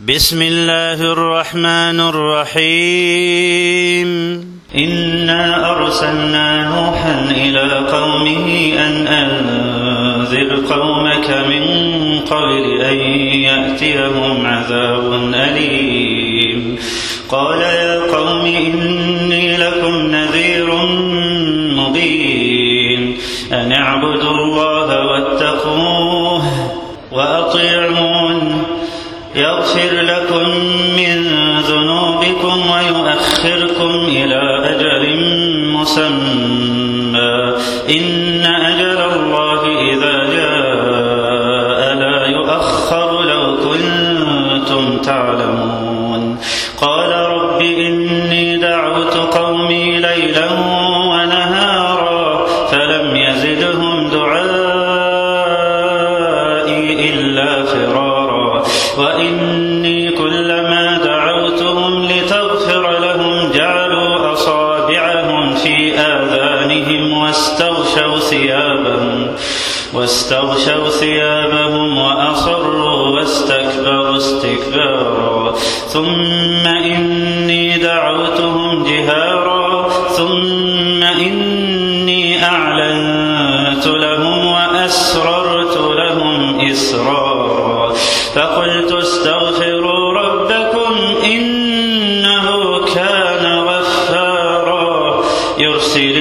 بسم الله الرحمن الرحيم. إنا أرسلنا نوحا إلى قومه أن أنذر قومك من قبل أن يأتيهم عذاب أليم. قال يا قوم إني لكم نذير مبين أن اعبدوا الله واتقوه وأطيعون يغفر لكم من ذنوبكم ويؤخركم إلى أجل مسمى إن أجل الله إذا جاء لا يؤخر لو كنتم تعلمون. قال رب إني دعوت قومي ليلا ونهارا فلم يزدهم دعائي إلا فرارا وإني كلما دعوتهم لتغفر لهم جعلوا أصابعهم في آذانهم واستغشوا ثيابهم وأصروا واستكبروا استكبارا ثم إني دعوتهم جهارا ثم إني أعلنت لهم وأسررت لهم إسرارا فقلت استغفروا ربكم إنه كان غفارا يرسل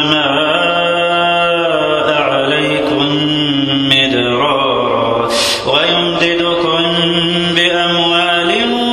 السماء عليكم مدرارا ويمددكم بأموال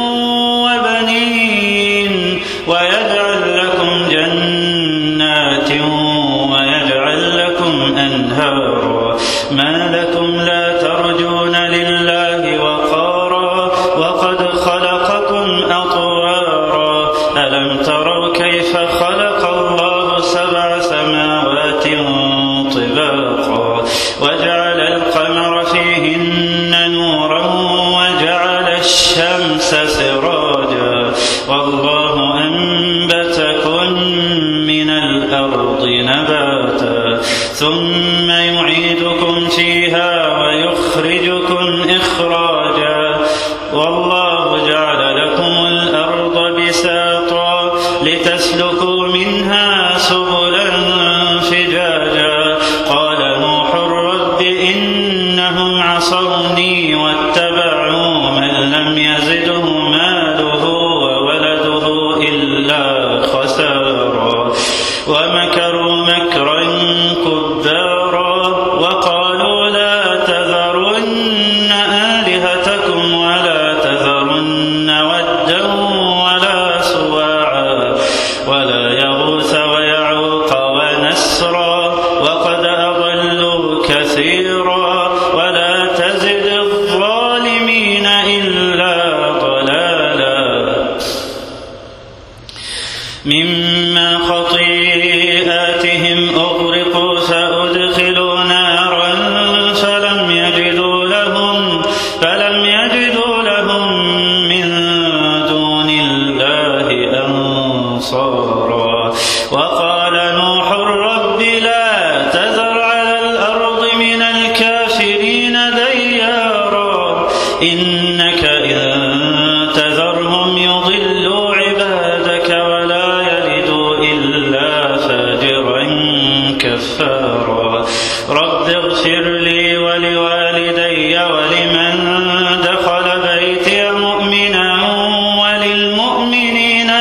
وبنين ويجعل لكم جنات ويجعل لكم أنهارا ما لكم لا ترجون لله وقارا وقد خلقكم أطوارا ألم تروا كيف خلق الله 7 سماوات طباقا وجعل القمر فيهن نورا وجعل الشمس سراجا والله أنبتكم من الأرض نباتا ثم يعيدكم فيها ويخرجكم إخراجا والله جعل لكم الأرض بساطا لتسلكوا منها سبلا فجاجا. قال نوح رب إنهم عصوني واتبعوا من لم يزده ماله وولده إلا خسارا ومكروا مكرا كبارا وقالوا لا تذرن آلهتكم ولا تذرن ودا ولا سواعا ولا يغوث ويعوق ونسرا وقد أضلوا كثيرا ولا تزد الظالمين إلا ضلالا. مما خطيئاتهم أغرقوا فأدخلوا نارا فلم يجدوا لهم من دون الله أنصارا. وقال نوح رب لا تذر على الأرض من الكافرين ديارا إنك إن تذرهم يضلوا عبادك ولا يلدوا إلا فاجرا كفارا. رب اغفر لي ولوالدي ولمن دخل بيتي مؤمنا وللمؤمنين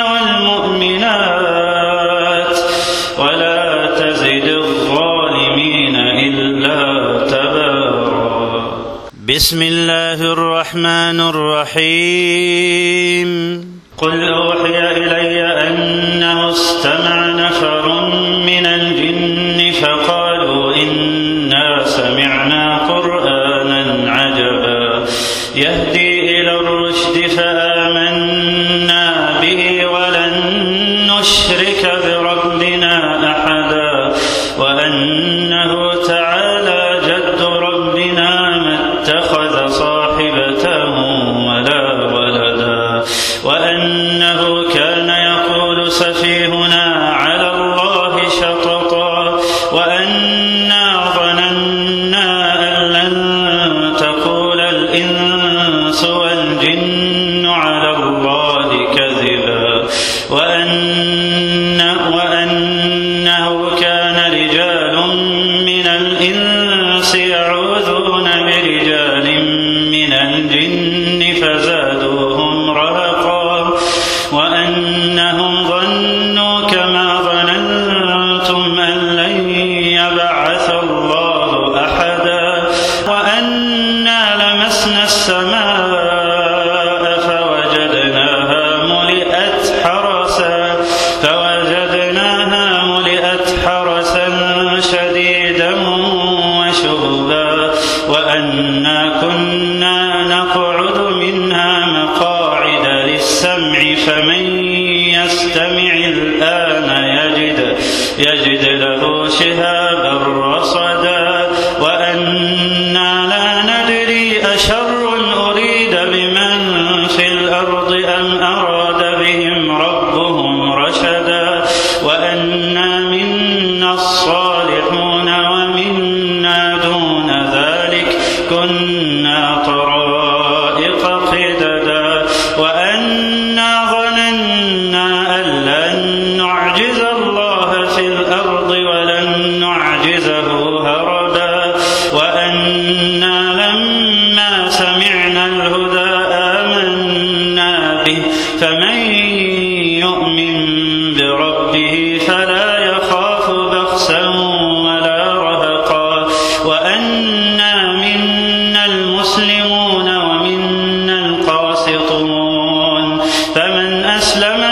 والمؤمنات ولا تزد الظالمين إلا تبارا. بسم الله الرحمن الرحيم. قل أوحي إلي أنه استمع نفر من الجن فقالوا إنا سمعنا قرآنا عجبا يهدي إلى الرشد فآمنا به ولن نشرك بربنا أحدا وأنه تعالى جد ربنا ما اتخذ صاحبة ولا ولدا وأنه كان يقول سفيهنا على الله شططا وأنا ظننا أن لن تقول الإنس والجن وأنه كان رجال من الإنس يعوذون برجال من الجن فزادوهم رهقا وأنهم ظنوا كما ظننتم أن لن يبعث الله أحدا وأنا لمسنا السماء فوجدناها ملئت حرسا شديدا وشهبا وأنا كنا نقعد منها مقاعد للسمع فمن يستمع الآن يجد له شهابا رصدا وأنا لا ندري أشر أريد بمن في الأرض أم أراد بهم ربهم رشدا وأنا منا الصالحون ومنا دون ذلك كنا طرائق قددا وأنا ظننا أن لن نعجز الله في الأرض ولن نعجزه هربا وأنا لما سمعنا الهدى آمنا به فمن يؤمن بربه فلا يخاف بخسا ولا رهقا وأنا منا المسلمون ومنا القاسطون فمن أسلم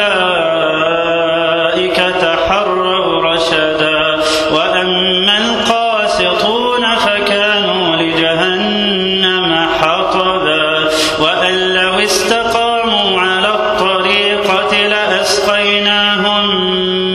فأولئك تحروا رشدا وأما القاسطون فكانوا لجهنم حطبا وأن لو استقاموا على الطريقة لأسقيناهم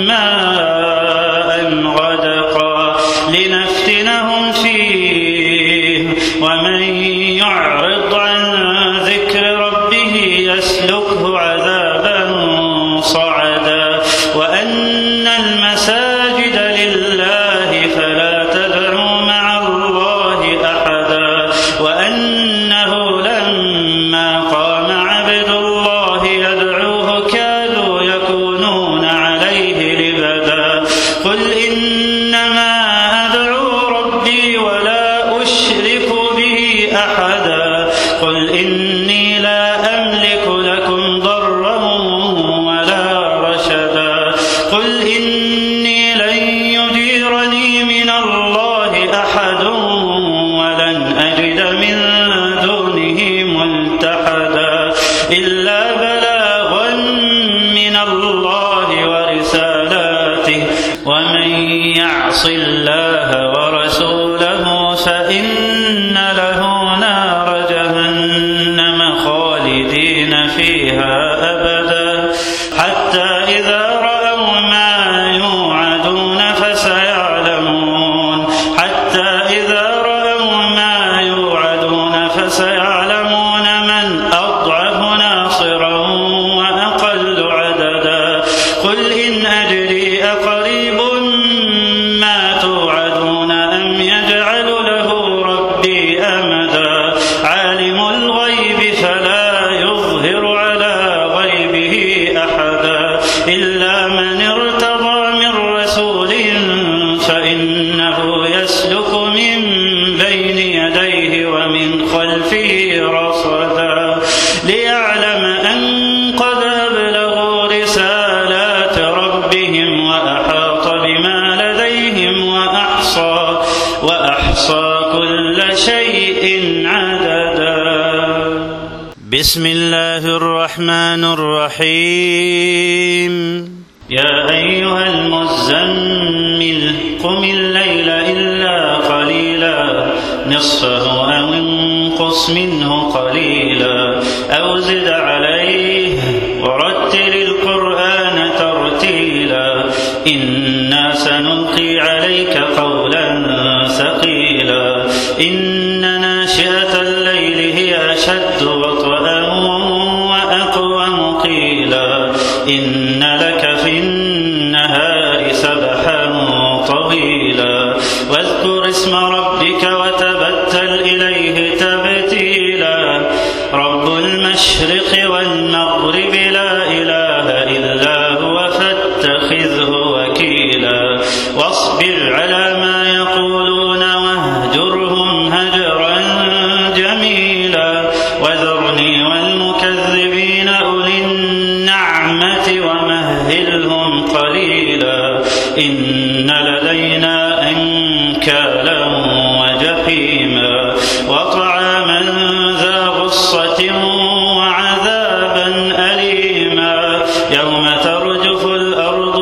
ماء غدقا لنفتنهم فيه ومن يعرض عن ذكر ربه يسلكه عذابا صعدا وأن المساجد لله فلا تدعوا مع الله أحدا وأنه لما قام عبد الله يدعوه كادوا يكونون عليه لبدا قل إنما أدعو ربي ولا أشرك به أحدا قل إني لا أملك لكم ضرا ولا رشدا قل إني لن يجيرني من الله أحد ولن أجد من دونه ملتحدا إلا بلاغا من الله ورسالاته ومن يعص الله ورسوله فإن له نار جهنم خالدين فيها أبدا حتى إذا رأوا ما يوعدون فسيعلمون من أضعف ناصرا وأقل عددا قل إن أدري أقريب ما توعدون أم يجعل له ربي أمدا عالم الغيب فلا يظهر على غيبه أحدا إلا من ارتضى من رسول فإنه يسلك من بين يديه ومن خلفه رصدا ليعلم أن قد أبلغوا رسالات ربهم وأحاط بما لديهم وأحصى كل شيء عددا. بسم الله الرحمن الرحيم. يا أيها المزمل قم الليل إلا قليلا نصفه أو انقص منه قليلا أو زد عليه ورتل القرآن ترتيلا إنا سنلقي عليك قولا ثقيلا إن ناشئة الليل هي أشد وطئا وأقوم قيلا إن لك في النهار سبحا طويلا واذكر اسم ربك وتبتل إليه تبتيلا رب المشرق والمغرب لا إله إلا تتخذه وكيلا واصبر على ما يقولون واهجرهم هجرا جميلا وذرني والمكذبين أولي النعمة ومهلهم قليلا إن لدينا أنكالا وجحيما وطعاما ذا غصة وعذابا أليما يوم ترجف الأرض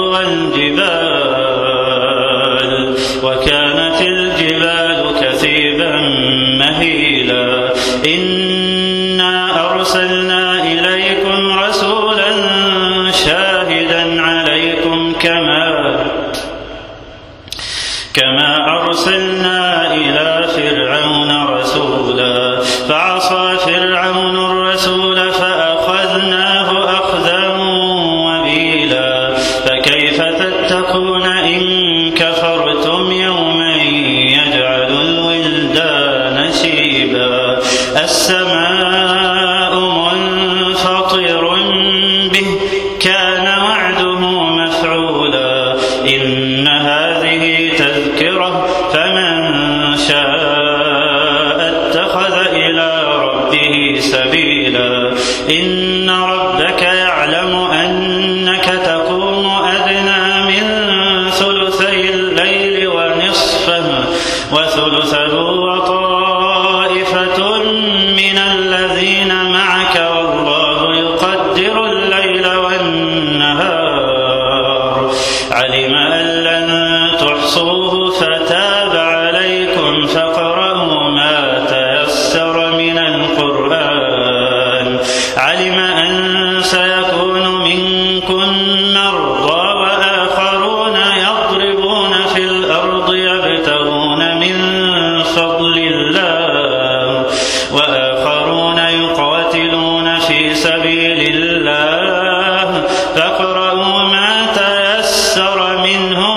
والجبال وكانت الجبال كثيبا مهيلا إنا أرسلنا إليكم رسولا شاهدا عليكم كما أرسلنا إلى فرعون رسولا فعصى فرعون الرسول فأخذناه أخذا وبيلا فكيف تتقون إن كفرتم يوما يجعل الولدان شيبا السماء منفطر به كان وعده مفعولا إن هذه تذكرة فمن شاء اتخذ إلى ربه سبيلا إن ربك يعلم أنك تقوم أدنى من ثلثي الليل ونصفه وثلثه وطائفة من الذين معك والله يقدر الليل والنهار علم أن لن تحصوه فتاب عليكم فاقرؤوا ما تيسر من القرآن علم أن سيكون منكم مرضى وآخرون يضربون في الأرض يبتغون من فضل الله وآخرون يقاتلون في سبيل الله فاقرؤوا ما تيسر منه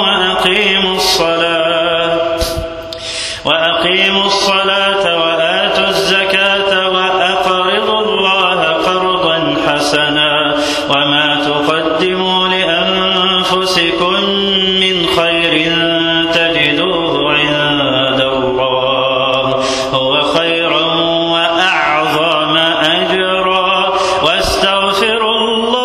وأقيموا الصلاة وآتوا الزكاة وأقرضوا الله قرضا حسنا وما تقدموا لأنفسكم من خير تجدوه عند الله هو خيرا وأعظم أجرا واستغفروا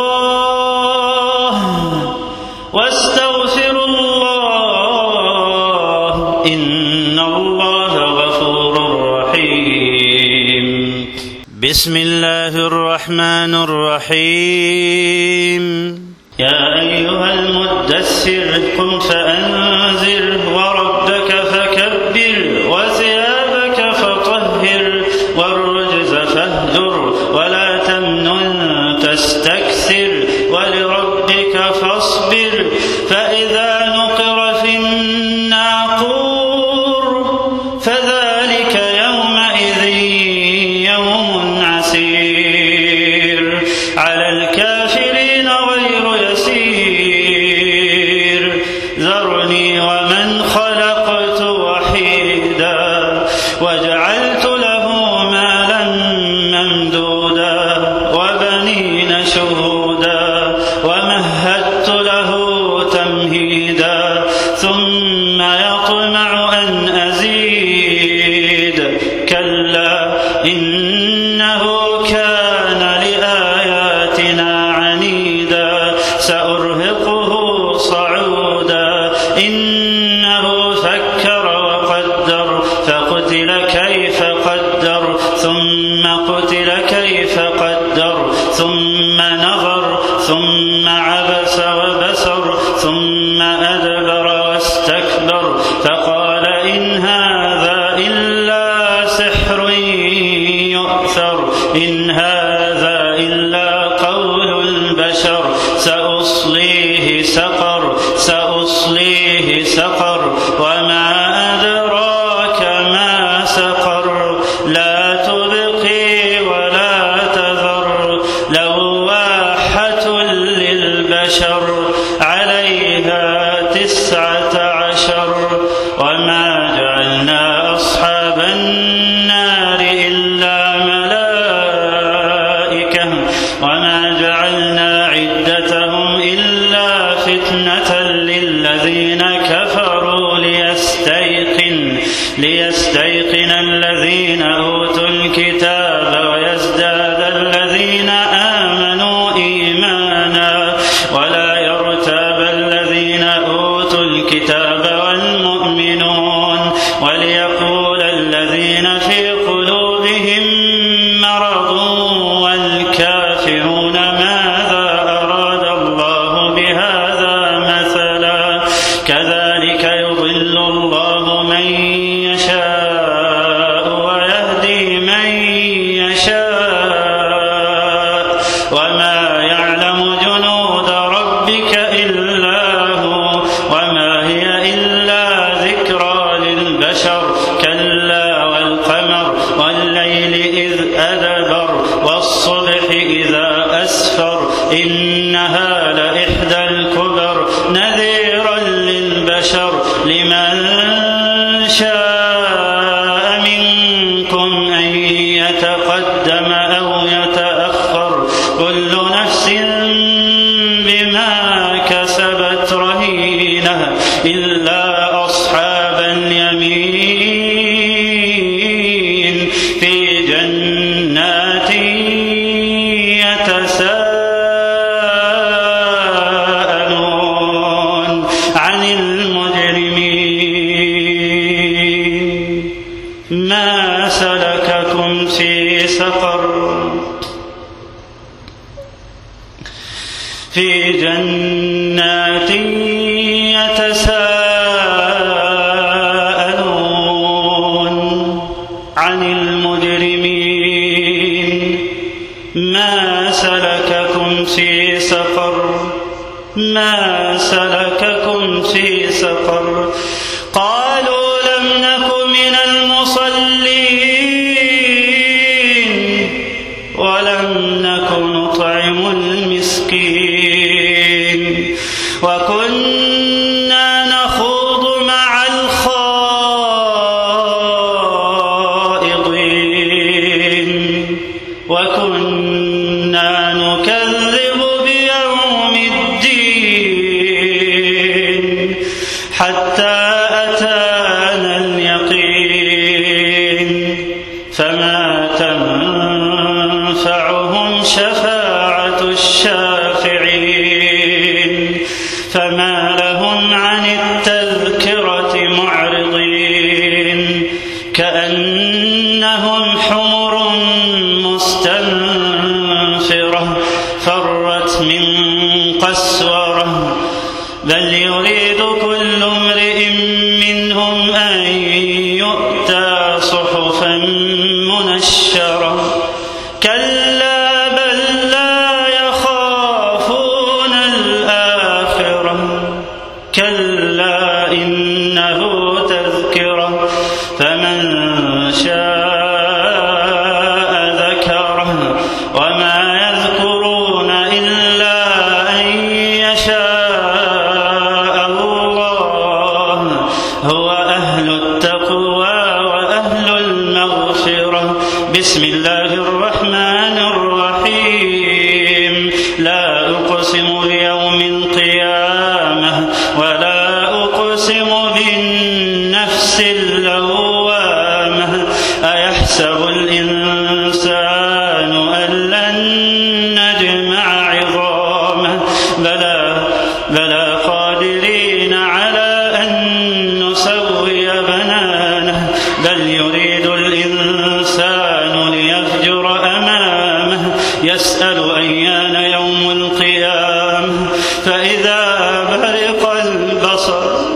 الله إن الله غفور رحيم بسم الله الرحمن الرحيم يا أيها المدثر قم فأنذر وربك فكبر وثيابك فطهر والرجز فاهجر ولا تمنن تستكثر ولربك فاصبر فإذا نقر في الناقور فذلك يومئذ يوم عسير على الكافرين غير يسير ذرني ومن خلقت وحيدا وجعلت له مالا ممدودا وبنين شهودا ومهدت له تمهيدا ثم يطمع أن أزيد كلا إنه كان لآياتنا عنيدا سأرهقه صعودا إنه فكر وقدر فقتل كيف قدر ثم قتل كيف قدر ثم نظر ثم عبس وبسر ثم أدبر واستكبر فقال إن هذا إلا سحر يؤثر إن هذا إلا قول البشر سأصليه سقر وما أدراك ما سقر لا تبقي ولا تذر لواحة للبشر عليها 19 وما جعلنا أصحاب النار إلا ملائكة وما جعلنا عدتهم إلا فتنة فتنة للذين كفروا ليستيقن الذين أوتوا الكتاب ويزداد الذين آمنوا إيمانا ولا يرتاب الذين أوتوا الكتاب والمؤمنون وليقول الذين في قلوبهم مرض والكافرون ماذا أراد الله بهذا مثلا كذلك يضل الله من يشاء ويهدي من يشاء وما يعلم جنود ربك إلا هو وما هي إلا ذكرى للبشر كلا والقمر والليل إذ أدبر والصبح إذا أسفر إنها لإحدى الكبر نذيرا للبشر لمن شاء منكم أن يتقدم أو يتأخر كل نفس بما كسبت رهينة إلا أصحاب اليمين في جنات يتساءلون عن المجرمين ما سلككم في سقر في جنات يتساءلون عن المجرمين ما سلككم في سقر ما سلككم في سقر قالوا لم نك من المصلين ولم نك نطعم المسكين وكنا نخوض مع الخائضين وكنا نكذب بيوم الدين حتى أتانا اليقين فما تنفعهم شفاعة الشافعين فما لهم عن التذكرة معرضين كأنهم حمر مستنفرة فرت من قسورة بل يريد كل امرئ منهم أن يؤتى صحفا منشرة كلا بل لا يخافون الآخرة كلا إنه تذكرة فمن شاء ذكره وما يذكرون إلا أن يشاء الله هو أهل التقوى وأهل المغفرة بسم الله الرحمن الرحيم لا أقسم بيوم القيامة ولا أقسم بالنفس اللوامة أيحسب الإنسان أن لن نجمع عظامه بلى قادرين على أن نسوي بنانه بل يريد الإنسان ليفجر أمامه يسأل أيان يوم القيامة فإذا برق البصر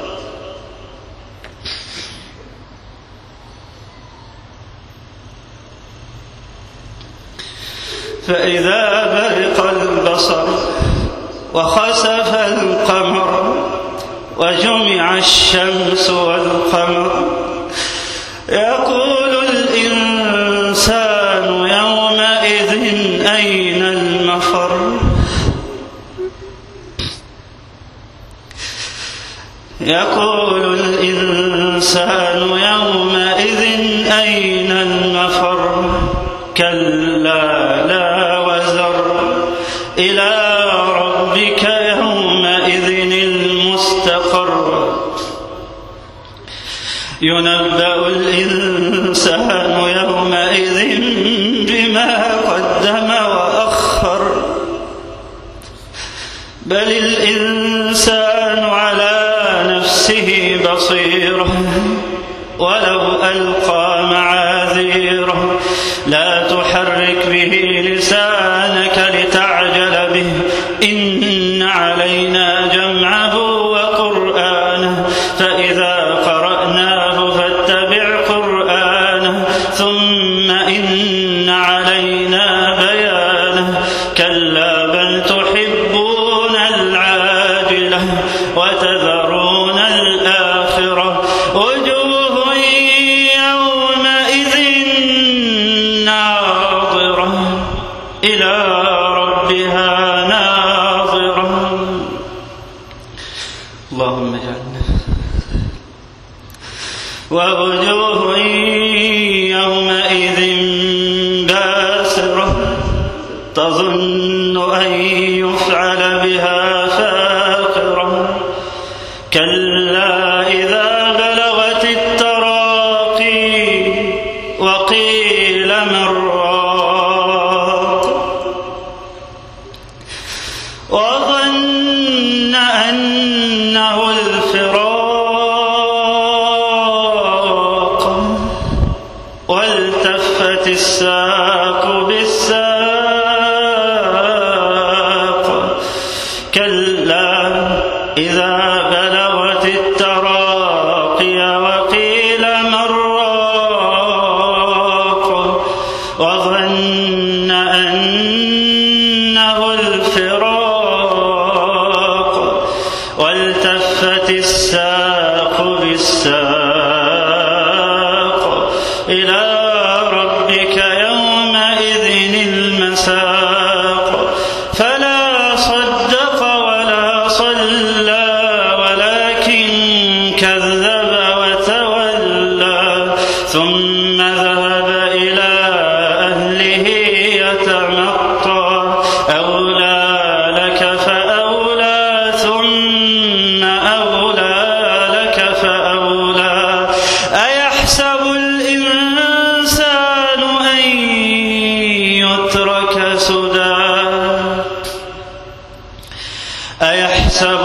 وخسف القمر وجمع الشمس والقمر يقول الإنسان يومئذ أين المفر يقول الإنسان يومئذ أين المفر كلا لا وزر إلى ربك يومئذ ينبأ الإنسان يومئذ بما قدم وأخر بل الإنسان على نفسه بصيرة ولو ألقى معاذيره لا تحرك به لسانك لتعجل به إن علينا جمعه وقرآنه فإذا قرأناه فاتبع قرآنه ثم إن علينا بيانه كلا بل تحبون العاجلة وتذرون الآخرة وجوه يومئذ ناظرة إلى ربها ناظرة. اللهم اجعلنا. ووجوه يومئذ باسرة تظن أن يفعل بها فاقرة كلا إذا بلغت التراقي وقيل من راق وظن أنه الفراق والتفت الساق بالساق كلا إذا بلغت التراقي وقيل من راق وظن أنه الفراق والتفت الساق بالساق إلى ربك يومئذ المساق فلا صدق ولا صلى ولكن كذب وتولى ثم ذهب إلى أهله يتمطى أولى لك فأولى ثم أولى لك فأولى أيحسب الإنسان أن يترك سدى أيحسب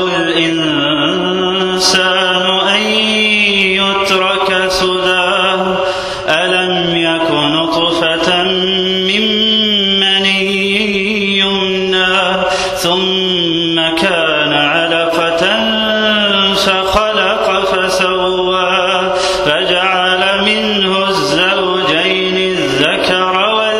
الإنسان أن يترك سدى ألم يك نطفة من مني يمنى ثم كان علقة فخلق فسوى فجعل منه الزوجين الذكر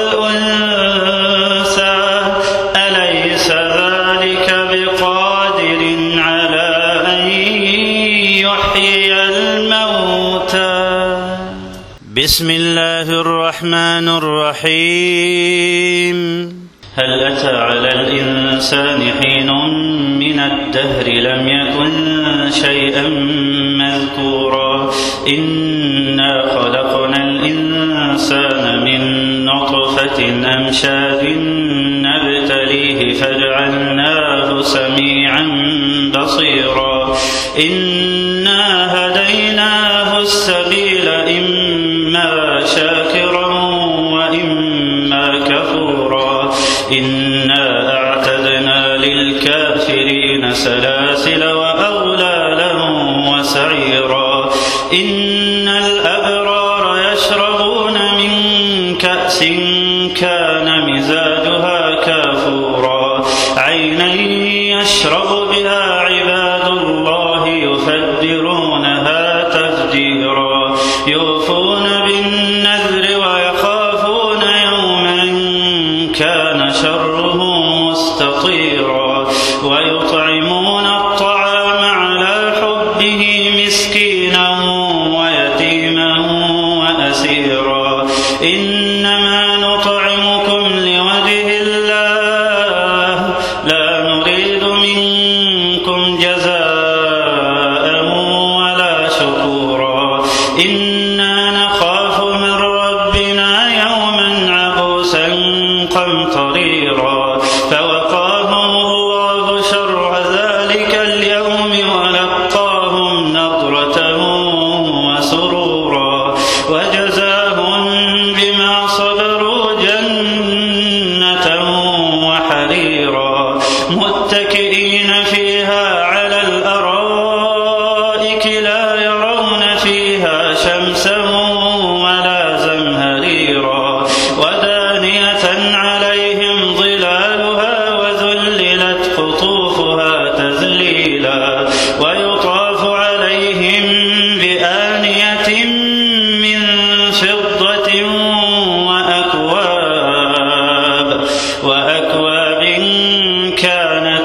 والأنثى أليس ذلك بقادر على أن يحيي الموتى. بسم الله الرحمن الرحيم. هل أتى على الإنسان حين من الدهر لم يكن شيئا مذكورا إنا خلقنا الإنسان من نطفة أمشاج نبتليه فجعلناه سميعا بصيرا إنا هديناه السبيل إما شاكرا وإما كفورا إنا أعتدنا للكافرين سلاسل وأغلالا وسعيرا إن الأبرار يشربون من كأس كان مزاجها كافورا عينا يشرب بها عباد الله يفجرونها تفجيرا يوفون بالنذر ويخافون يوما كان شره مستطيرا ويطعمون الطعام على حبه مسكينا ويتيما وأسيرا إنما نطعمكم لوجه الله لا نريد منكم جزاء ولا شكورا إنا نخاف من ربنا يوما عبوسا قمطريرا فوقاهم الله شر ذلك شمسا وحريرا متكئين فيها على الأرائك لا يرون فيها شمسا ولا زمهريرا ودانية عليهم ظلالها وذللت قطوفها تذليلا ويطاف عليهم بآنية من فضة وأكواب كانت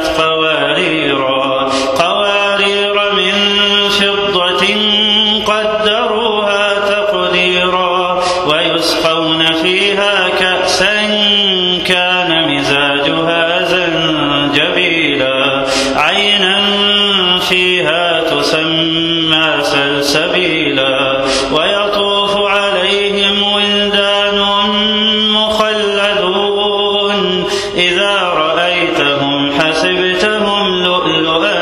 قوارير من فضة قدروها تقديرا ويسقون فيها كأسا كان مزاجها زنجبيلا عينا فيها تسمى سلسبيلا ويطوف عليهم ولدان مخلدون إذا رأيتهم حسبتهم لؤلؤا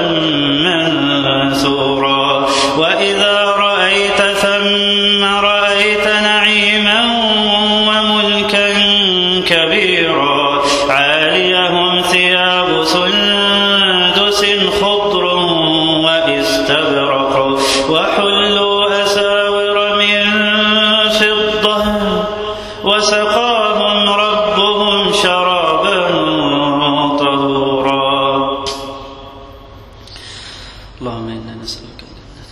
منثورا وإذا رأيت ثم رأيت نعيما وملكا كبيرا عاليهم ثياب سندس خضر واستبرق وحلوا أساور من فضة وسقاهم ربهم شرابا طهورا. اللهم إنا نسألك الجنة.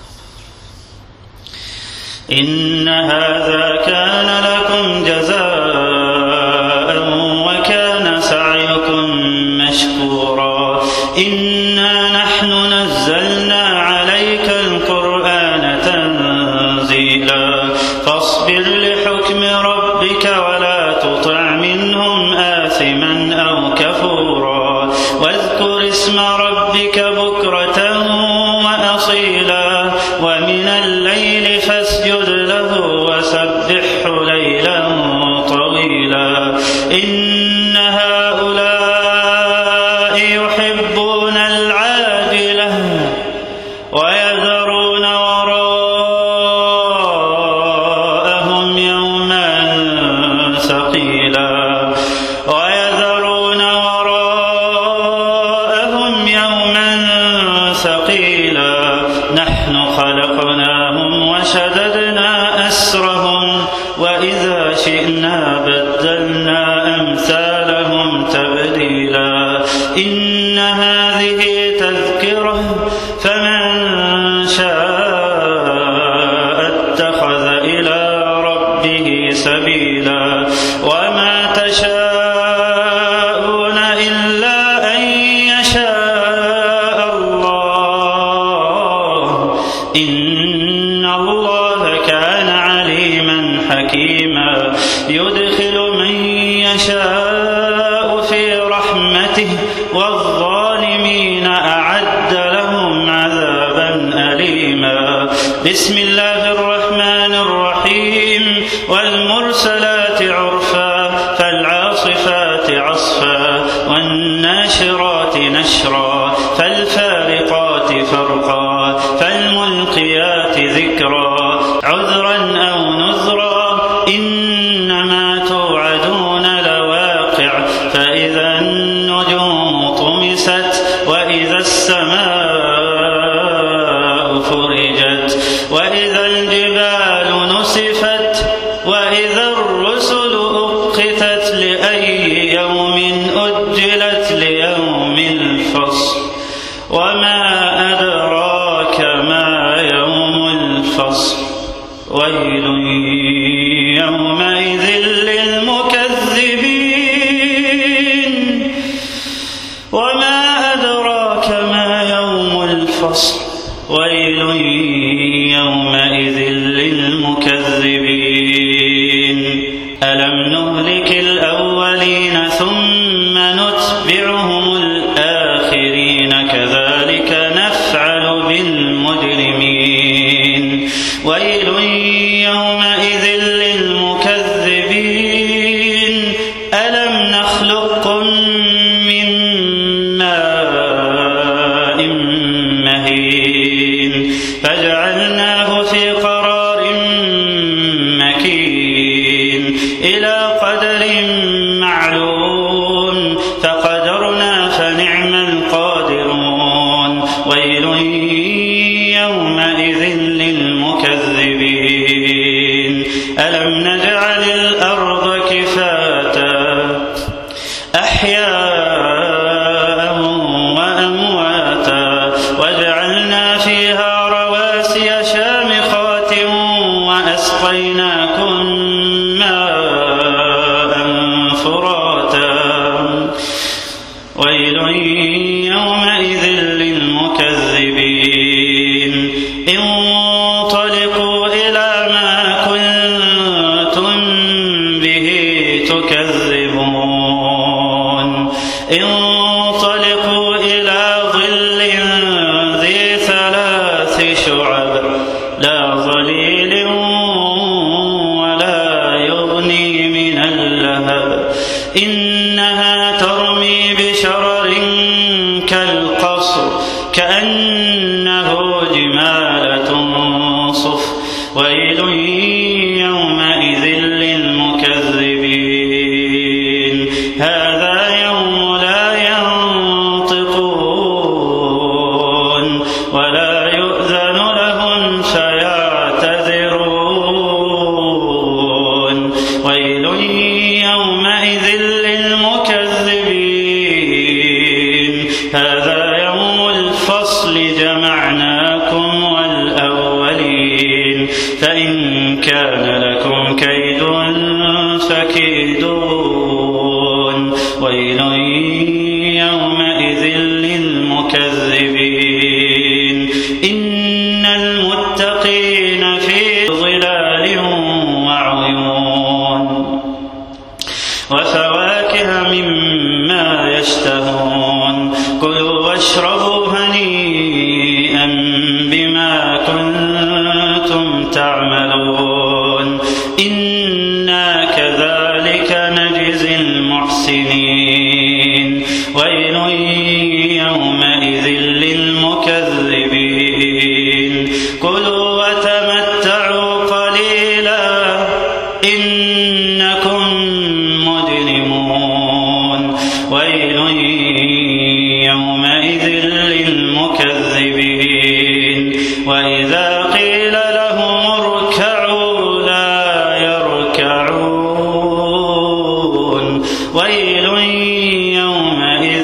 إن هذا كان لكم جزاء وكان سعيكم مشكورا. إنا نحن نزلنا عليك القرآن تنزيلا فاصبر لحكم ربك ولا تطع منهم آثما أو كفورا واذكر اسم ربك بكرة وأصيلا ومن الليل فاسجد له وسبحه ليلا طويلا. إن هؤلاء يحبون العاجلة ويذرون وراءهم يوما ثقيلا. نحن خلقناهم وشددنا أسرهم وإذا شئنا بدلنا أمثالهم تبديلا. إن هذه تذكرة فمن شاء اتخذ إلى ربه سبيلا. وما تشاءون إلا أن يشاء الله إن الله كان عليما حكيما. يدخل من يشاء في رحمته والظالمين أعد لهم عذابا أليما. بسم الله الرحمن الرحيم. والمرسلات عرفا فالعاصفات عصفا والناشرات نشرا فالفارقات فرقا فالملقيات ذكرا عذرا أو نذرا. إنما توعدون لواقع. فإذا النجوم طمست وإذا السماء فرجت وإذا الجبال نسفت وإذا الرسل أقتت لأي يوم أجلت ليوم الفصل. وما أدراك ما يوم الفصل. ويل يومئذ للمكذبين. وما أدراك ما يوم الفصل. ويل يومئذ للمكذبين. ألم نهلك الأولين ثم نتبعهم الآخرين كذلك نفعل بالمجرمين. ويل يومئذ ويل يومئذ للمكذبين ألم نجعل الأرض كفاتا أحياء وأمواتا وجعلنا فيها رواسي شامخات وأسقيناكم ماء فراتا ويل يومئذ للمكذبين انطلقوا إلى ما كنتم به تكذبون انطلقوا إلى ظل ذي 3 شعب لا ظليل ولا يغني من اللهب إنها ترمي بشرر كالقصر كأنه جمالة صفر ويل يومئذ للمكذبين هذا يوم لا ينطقون ولا يؤذن لهم فيعتذرون ويل يومئذ للمكذبين هذا يوم الفصل جمعناكم والأولين فإن كان لكم كيد فكيدون ويل يومئذ للمكذبين إن المتقين في ظلال وعيون وفواكه مما يشتهون كلوا واشربوا هنيئا بما كنتم تعملون إنا كذلك نجزي المحسنين ويل يومئذ للمكذبين كلوا وتمتعوا قليلا إنكم مجرمون ويل يومئذ للمكذبين وإذا قيل لهم اركعوا لا يركعون ويل يومئذ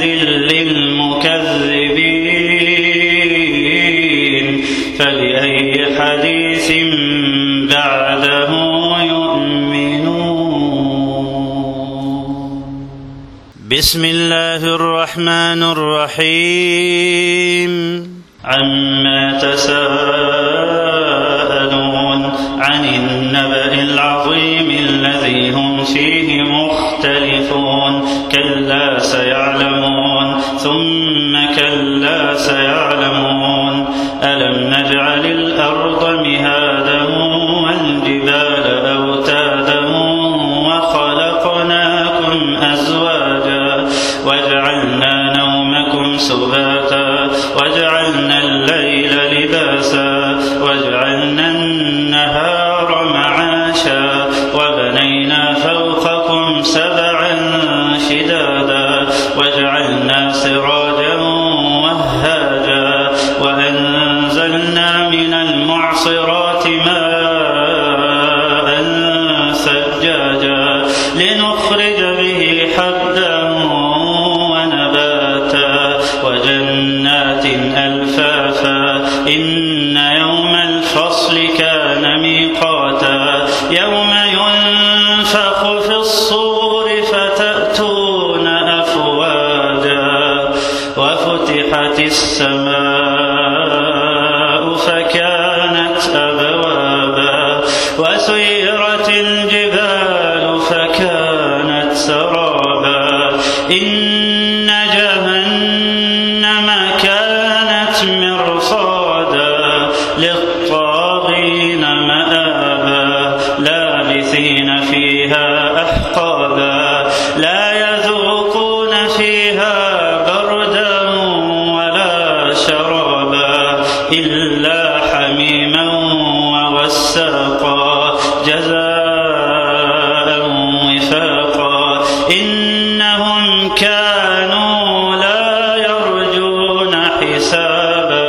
للمكذبين فبأي حديث بعده بسم الله الرحمن الرحيم عما تساءلون عن النبأ العظيم الذي هم فيه مختلفون كلا سيعلمون ثم كلا سيعلمون ألم نجعل الأرض مهادا والجبال أوتادا وخلقناكم أزواجا وجعلنا نومكم سباتا وجعلنا الليل لباسا وجعلنا النهار معاشا وبنينا فوقكم 7 شدادا وجعلنا سراجا وهاجا وأنزلنا من المعصرات ماء ثجاجا لنخرج به حبا ونباتا وجنات ألفافا إن يوم الفصل كان ميقاتا يوم ينفخ في الصور فتأتون أفواجا وفتحت السماء فكانت أبوابا وسيرت الجبال فكانت سرابا إن جهنم كانت مرصادا للطاغين مآبا لابثين فيها أحقابا لا يذوقون فيها بردا ولا شرابا إلا حميما وغساقا جزاء وفاقا إنهم كانوا لا يرجون حسابا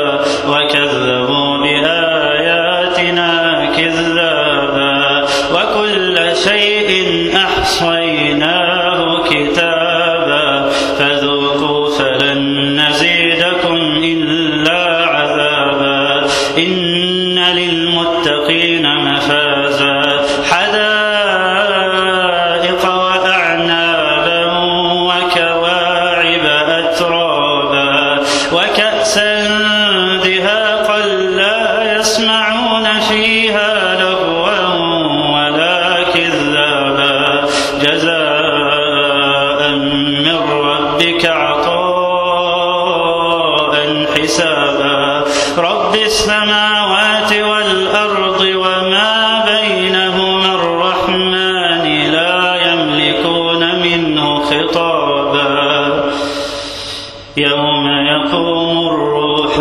حسابا رب السماوات والأرض وما بينهما الرحمن لا يملكون منه خطابا يوم يقوم الروح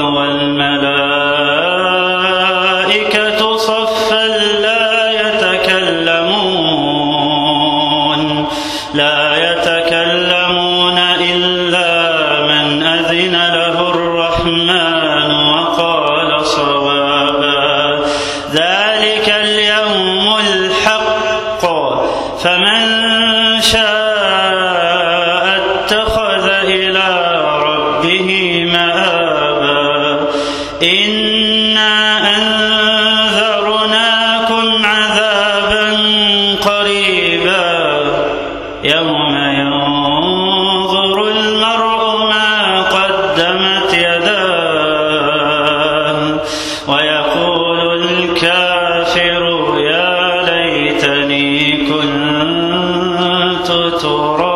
والملائكة صفا لا يتكلمون إلا من أذن له الرحمن وقال صوابا ذلك اليوم الحق فمن شاء اتخذ إلى ربه مآبا إنا أنذرناكم عذابا قريبا يوم ينظر المرء ما قدمت يداه ويقول الكافر يا ليتني كنت ترابا